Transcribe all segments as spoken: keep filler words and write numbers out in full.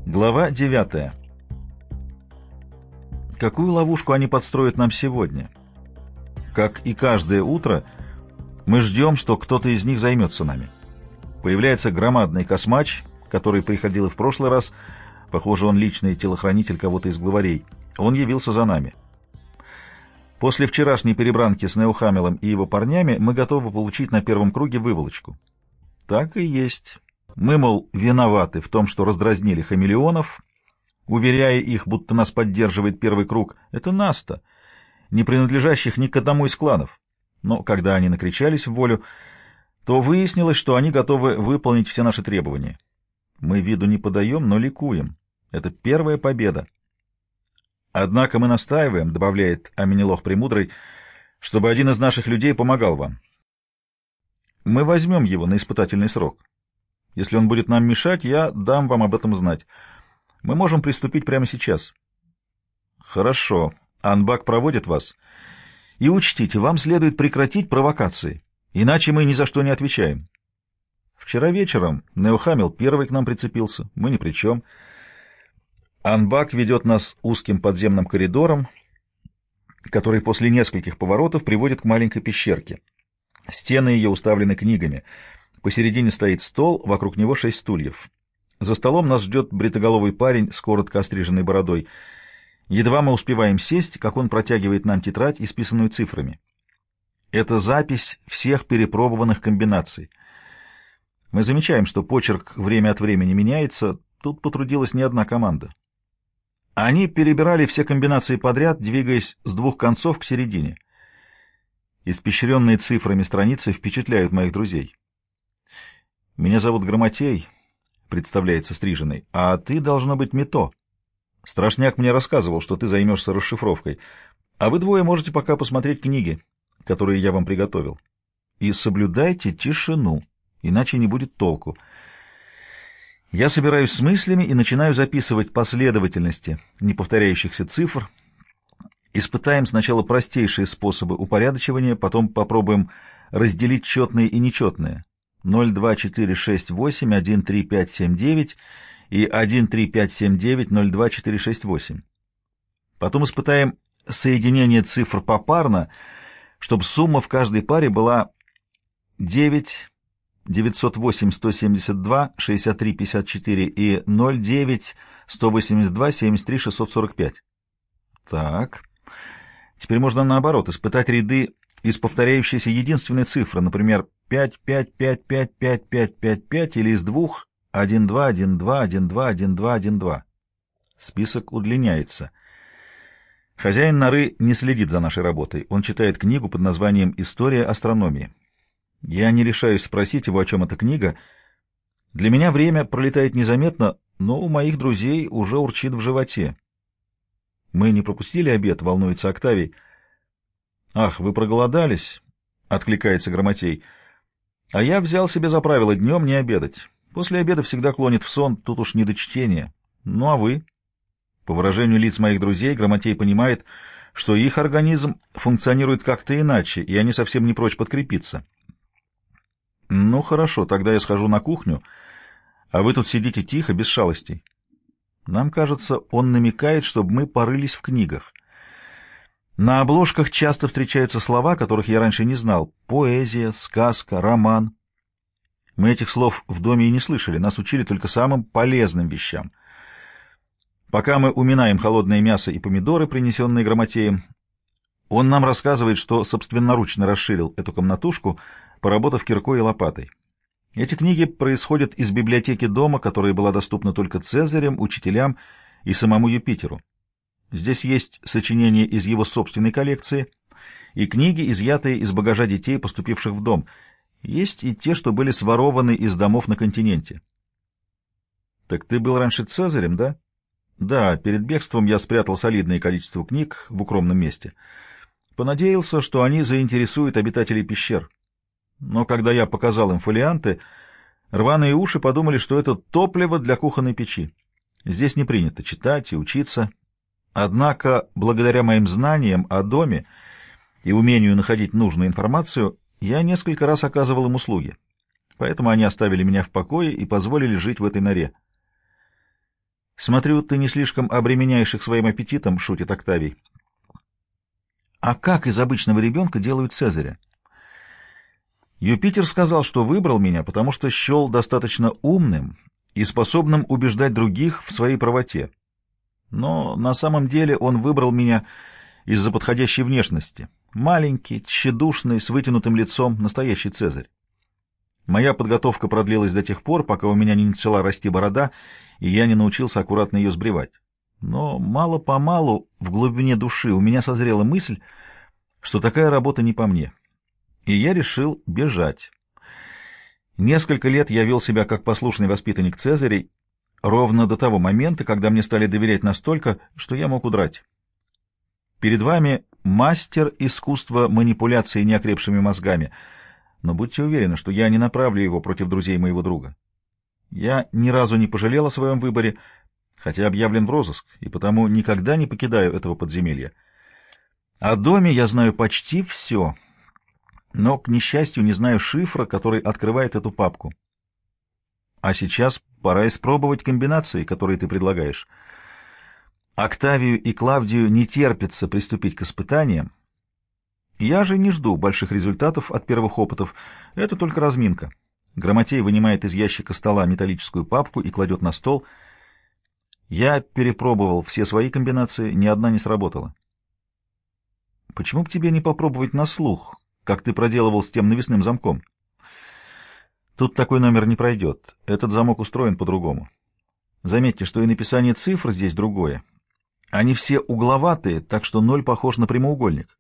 Глава девятая. Какую ловушку они подстроят нам сегодня? Как и каждое утро, мы ждем, что кто-то из них займется нами. Появляется громадный космач, который приходил и в прошлый раз. Похоже, он личный телохранитель кого-то из главарей. Он явился за нами. После вчерашней перебранки с Неохамелом и его парнями мы готовы получить на первом круге выволочку. Так и есть. Мы, мол, виноваты в том, что раздразнили хамелеонов, уверяя их, будто нас поддерживает первый круг. Это нас-то, не принадлежащих ни к одному из кланов. Но когда они накричались в волю, то выяснилось, что они готовы выполнить все наши требования. Мы виду не подаем, но ликуем. Это первая победа. Однако мы настаиваем, добавляет Аминелох Премудрый, чтобы один из наших людей помогал вам. Мы возьмем его на испытательный срок. Если он будет нам мешать, я дам вам об этом знать. Мы можем приступить прямо сейчас. Хорошо. Анбак проводит вас. И учтите, вам следует прекратить провокации, иначе мы ни за что не отвечаем. Вчера вечером Неохамел первый к нам прицепился. Мы ни при чем. Анбак ведет нас узким подземным коридором, который после нескольких поворотов приводит к маленькой пещерке. Стены ее уставлены книгами. Посередине стоит стол, вокруг него шесть стульев. За столом нас ждет бритоголовый парень с коротко остриженной бородой. Едва мы успеваем сесть, как он протягивает нам тетрадь, исписанную цифрами. Это запись всех перепробованных комбинаций. Мы замечаем, что почерк время от времени меняется. Тут потрудилась не одна команда. Они перебирали все комбинации подряд, двигаясь с двух концов к середине. Испещренные цифрами страницы впечатляют моих друзей. «Меня зовут Грамотей», — представляется стриженный, — «а ты, должна быть, Мито. Страшняк мне рассказывал, что ты займешься расшифровкой, а вы двое можете пока посмотреть книги, которые я вам приготовил. И соблюдайте тишину, иначе не будет толку». Я собираюсь с мыслями и начинаю записывать последовательности неповторяющихся цифр. Испытаем сначала простейшие способы упорядочивания, потом попробуем разделить четные и нечетные. ноль, два, четыре, шесть, восемь, один, три, пять, семь, девять и один, три, пять, семь, девять, ноль, два, четыре, шесть, восемь. Потом испытаем соединение цифр попарно, чтобы сумма в каждой паре была девять, девятьсот восемь, сто семьдесят два, шестьдесят три, пятьдесят четыре и ноль, девять, сто восемьдесят два, семьдесят три, шестьсот сорок пять. Так. Теперь можно наоборот испытать ряды из повторяющейся единственной цифры, например, пять, пять, пять, пять, пять, пять, пять, пять, или из двух один, два, один, два, один, два, один, два, один, два. Список удлиняется. Хозяин норы не следит за нашей работой. Он читает книгу под названием «История астрономии». Я не решаюсь спросить его, о чем эта книга. Для меня время пролетает незаметно, но у моих друзей уже урчит в животе. «Мы не пропустили обед?» — волнуется Октавий. «Ах, вы проголодались?» — откликается Грамотей. «А я взял себе за правило днем не обедать. После обеда всегда клонит в сон, тут уж не до чтения. Ну а вы?» По выражению лиц моих друзей, Грамотей понимает, что их организм функционирует как-то иначе, и они совсем не прочь подкрепиться. «Ну хорошо, тогда я схожу на кухню, а вы тут сидите тихо, без шалостей». Нам кажется, он намекает, чтобы мы порылись в книгах. На обложках часто встречаются слова, которых я раньше не знал. Поэзия, сказка, роман. Мы этих слов в доме и не слышали, нас учили только самым полезным вещам. Пока мы уминаем холодное мясо и помидоры, принесенные Грамотеем, он нам рассказывает, что собственноручно расширил эту комнатушку, поработав киркой и лопатой. Эти книги происходят из библиотеки дома, которая была доступна только Цезарем, учителям и самому Юпитеру. Здесь есть сочинения из его собственной коллекции и книги, изъятые из багажа детей, поступивших в дом. Есть и те, что были сворованы из домов на континенте. «Так ты был раньше Цезарем, да?» «Да, перед бегством я спрятал солидное количество книг в укромном месте. Понадеялся, что они заинтересуют обитателей пещер. Но когда я показал им фолианты, рваные уши подумали, что это топливо для кухонной печи. Здесь не принято читать и учиться. Однако, благодаря моим знаниям о доме и умению находить нужную информацию, я несколько раз оказывал им услуги. Поэтому они оставили меня в покое и позволили жить в этой норе. «Смотрю, ты не слишком обременяешь их своим аппетитом», — шутит Октавий. «А как из обычного ребенка делают Цезаря?» «Юпитер сказал, что выбрал меня, потому что счел достаточно умным и способным убеждать других в своей правоте. Но на самом деле он выбрал меня из-за подходящей внешности. Маленький, тщедушный, с вытянутым лицом, настоящий Цезарь. Моя подготовка продлилась до тех пор, пока у меня не начала расти борода, и я не научился аккуратно ее сбривать. Но мало-помалу в глубине души у меня созрела мысль, что такая работа не по мне. И я решил бежать. Несколько лет я вел себя как послушный воспитанник Цезарей, ровно до того момента, когда мне стали доверять настолько, что я мог удрать. Перед вами мастер искусства манипуляции неокрепшими мозгами, но будьте уверены, что я не направлю его против друзей моего друга. Я ни разу не пожалел о своем выборе, хотя объявлен в розыск, и потому никогда не покидаю этого подземелья. О доме я знаю почти все, но, к несчастью, не знаю шифра, который открывает эту папку. А сейчас пора испробовать комбинации, которые ты предлагаешь. Октавию и Клавдию не терпится приступить к испытаниям. Я же не жду больших результатов от первых опытов. Это только разминка. Грамотей вынимает из ящика стола металлическую папку и кладет на стол. Я перепробовал все свои комбинации, ни одна не сработала. Почему бы тебе не попробовать на слух, как ты проделывал с тем навесным замком? Тут такой номер не пройдет. Этот замок устроен по-другому. Заметьте, что и написание цифр здесь другое. Они все угловатые, так что ноль похож на прямоугольник.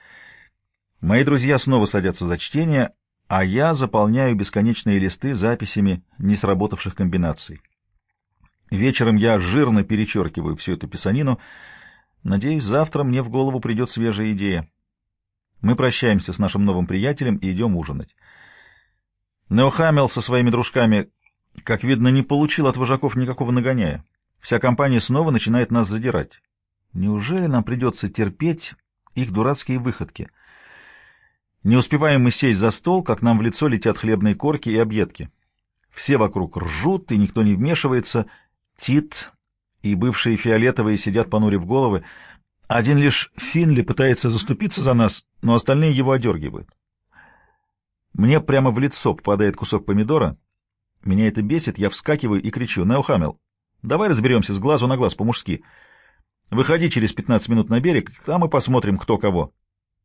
Мои друзья снова садятся за чтение, а я заполняю бесконечные листы записями несработавших комбинаций. Вечером я жирно перечеркиваю всю эту писанину. Надеюсь, завтра мне в голову придет свежая идея. Мы прощаемся с нашим новым приятелем и идем ужинать. Неохамел со своими дружками, как видно, не получил от вожаков никакого нагоняя. Вся компания снова начинает нас задирать. Неужели нам придется терпеть их дурацкие выходки? Не успеваем мы сесть за стол, как нам в лицо летят хлебные корки и объедки. Все вокруг ржут, и никто не вмешивается. Тит и бывшие фиолетовые сидят, понурив головы. Один лишь Финли пытается заступиться за нас, но остальные его одергивают. Мне прямо в лицо попадает кусок помидора. Меня это бесит, я вскакиваю и кричу: «Неохамел, давай разберемся с глазу на глаз по-мужски. Выходи через пятнадцать минут на берег, там и посмотрим, кто кого».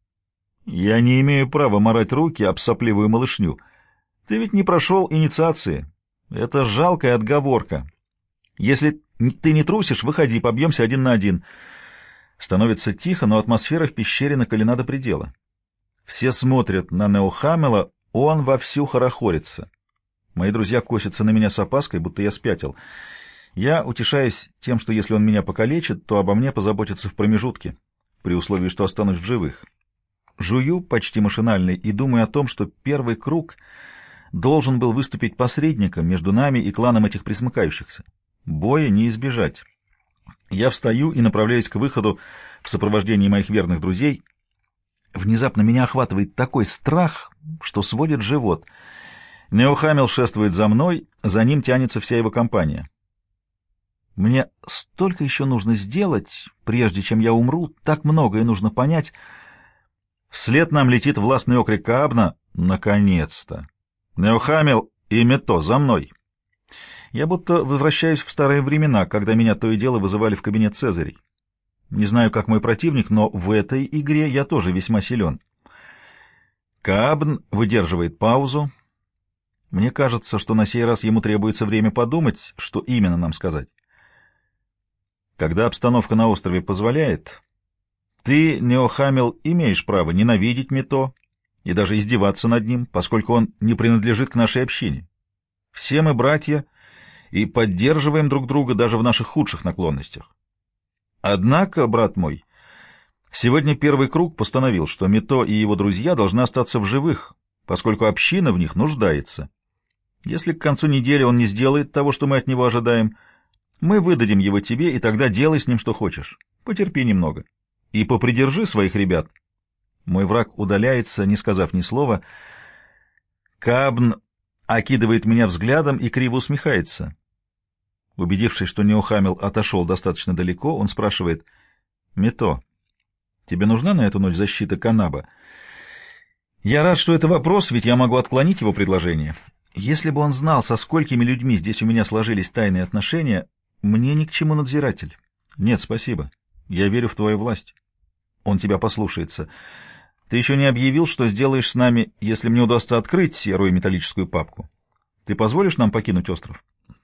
Я не имею права марать руки об сопливую малышню. Ты ведь не прошел инициации. Это жалкая отговорка. Если ты не трусишь, выходи, побьемся один на один. Становится тихо, но атмосфера в пещере накалена до предела. Все смотрят на Неохамела, он вовсю хорохорится. Мои друзья косятся на меня с опаской, будто я спятил. Я утешаюсь тем, что если он меня покалечит, то обо мне позаботятся в промежутке, при условии, что останусь в живых. Жую почти машинально и думаю о том, что первый круг должен был выступить посредником между нами и кланом этих пресмыкающихся. Боя не избежать. Я встаю и направляюсь к выходу в сопровождении моих верных друзей. Внезапно меня охватывает такой страх, что сводит живот. Неохамел шествует за мной, за ним тянется вся его компания. Мне столько еще нужно сделать, прежде чем я умру, так многое нужно понять. Вслед нам летит властный окрик Каабна: «Наконец-то! Неохамел и Мето, за мной!» Я будто возвращаюсь в старые времена, когда меня то и дело вызывали в кабинет Цезарей. Не знаю, как мой противник, но в этой игре я тоже весьма силен. Каабн выдерживает паузу. Мне кажется, что на сей раз ему требуется время подумать, что именно нам сказать. Когда обстановка на острове позволяет, ты, Неохамел, имеешь право ненавидеть Мето и даже издеваться над ним, поскольку он не принадлежит к нашей общине. Все мы братья и поддерживаем друг друга даже в наших худших наклонностях. Однако, брат мой, сегодня первый круг постановил, что Мето и его друзья должны остаться в живых, поскольку община в них нуждается. Если к концу недели он не сделает того, что мы от него ожидаем, мы выдадим его тебе, и тогда делай с ним что хочешь. Потерпи немного. И попридержи своих ребят. Мой враг удаляется, не сказав ни слова. Каабн окидывает меня взглядом и криво усмехается. Убедившись, что Неохамил отошел достаточно далеко, он спрашивает: «Мито, тебе нужна на эту ночь защита Канаба?» Я рад, что это вопрос, ведь я могу отклонить его предложение. Если бы он знал, со сколькими людьми здесь у меня сложились тайные отношения, мне ни к чему надзиратель. Нет, спасибо. Я верю в твою власть. Он тебя послушается. Ты еще не объявил, что сделаешь с нами, если мне удастся открыть серую металлическую папку. Ты позволишь нам покинуть остров?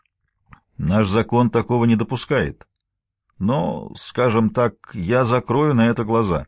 Наш закон такого не допускает. Но, скажем так, я закрою на это глаза.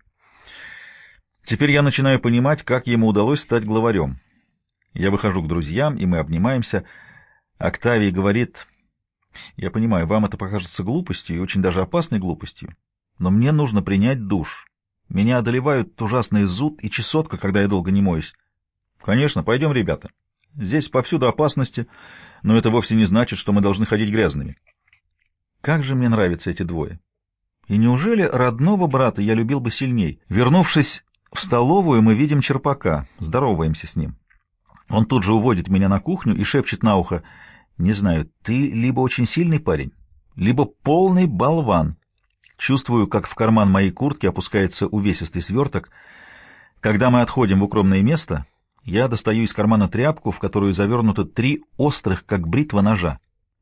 Теперь я начинаю понимать, как ему удалось стать главарем. Я выхожу к друзьям, и мы обнимаемся. Октавий говорит: «Я понимаю, вам это покажется глупостью, и очень даже опасной глупостью, но мне нужно принять душ. Меня одолевают ужасный зуд и чесотка, когда я долго не моюсь». «Конечно, пойдем, ребята. Здесь повсюду опасности, но это вовсе не значит, что мы должны ходить грязными». Как же мне нравятся эти двое. И неужели родного брата я любил бы сильней? Вернувшись в столовую, мы видим Черпака, здороваемся с ним. Он тут же уводит меня на кухню и шепчет на ухо: «Не знаю, ты либо очень сильный парень, либо полный болван». Чувствую, как в карман моей куртки опускается увесистый сверток. Когда мы отходим в укромное место, я достаю из кармана тряпку, в которую завернуты три острых, как бритва, ножа.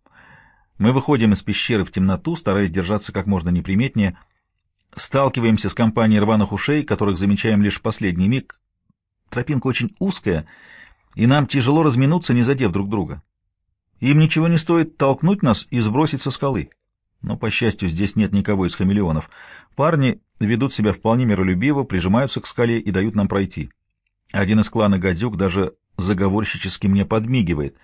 Мы выходим из пещеры в темноту, стараясь держаться как можно неприметнее. Сталкиваемся с компанией рваных ушей, которых замечаем лишь в последний миг. Тропинка очень узкая, и нам тяжело разминуться, не задев друг друга. Им ничего не стоит толкнуть нас и сбросить со скалы. Но, по счастью, здесь нет никого из хамелеонов. Парни ведут себя вполне миролюбиво, прижимаются к скале и дают нам пройти. Один из клана гадюк даже заговорщически мне подмигивает.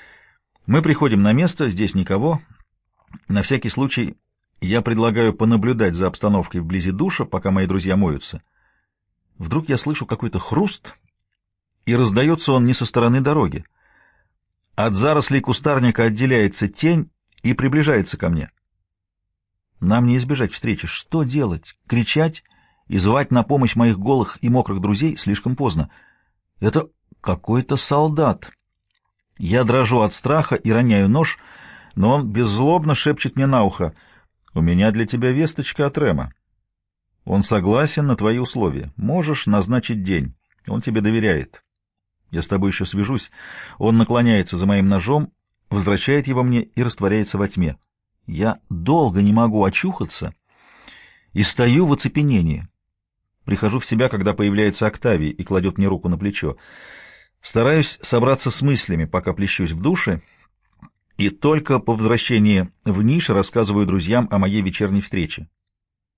Мы приходим на место, здесь никого. На всякий случай я предлагаю понаблюдать за обстановкой вблизи душа, пока мои друзья моются. Вдруг я слышу какой-то хруст, и раздается он не со стороны дороги. От зарослей кустарника отделяется тень и приближается ко мне. Нам не избежать встречи. Что делать? Кричать и звать на помощь моих голых и мокрых друзей слишком поздно. Это какой-то солдат. Я дрожу от страха и роняю нож, но он беззлобно шепчет мне на ухо: «У меня для тебя весточка от Рема. Он согласен на твои условия. Можешь назначить день. Он тебе доверяет. Я с тобой еще свяжусь». Он наклоняется за моим ножом, возвращает его мне и растворяется во тьме. Я долго не могу очухаться и стою в оцепенении. Прихожу в себя, когда появляется Октавий и кладет мне руку на плечо. Стараюсь собраться с мыслями, пока плещусь в душе, и только по возвращении в нише рассказываю друзьям о моей вечерней встрече.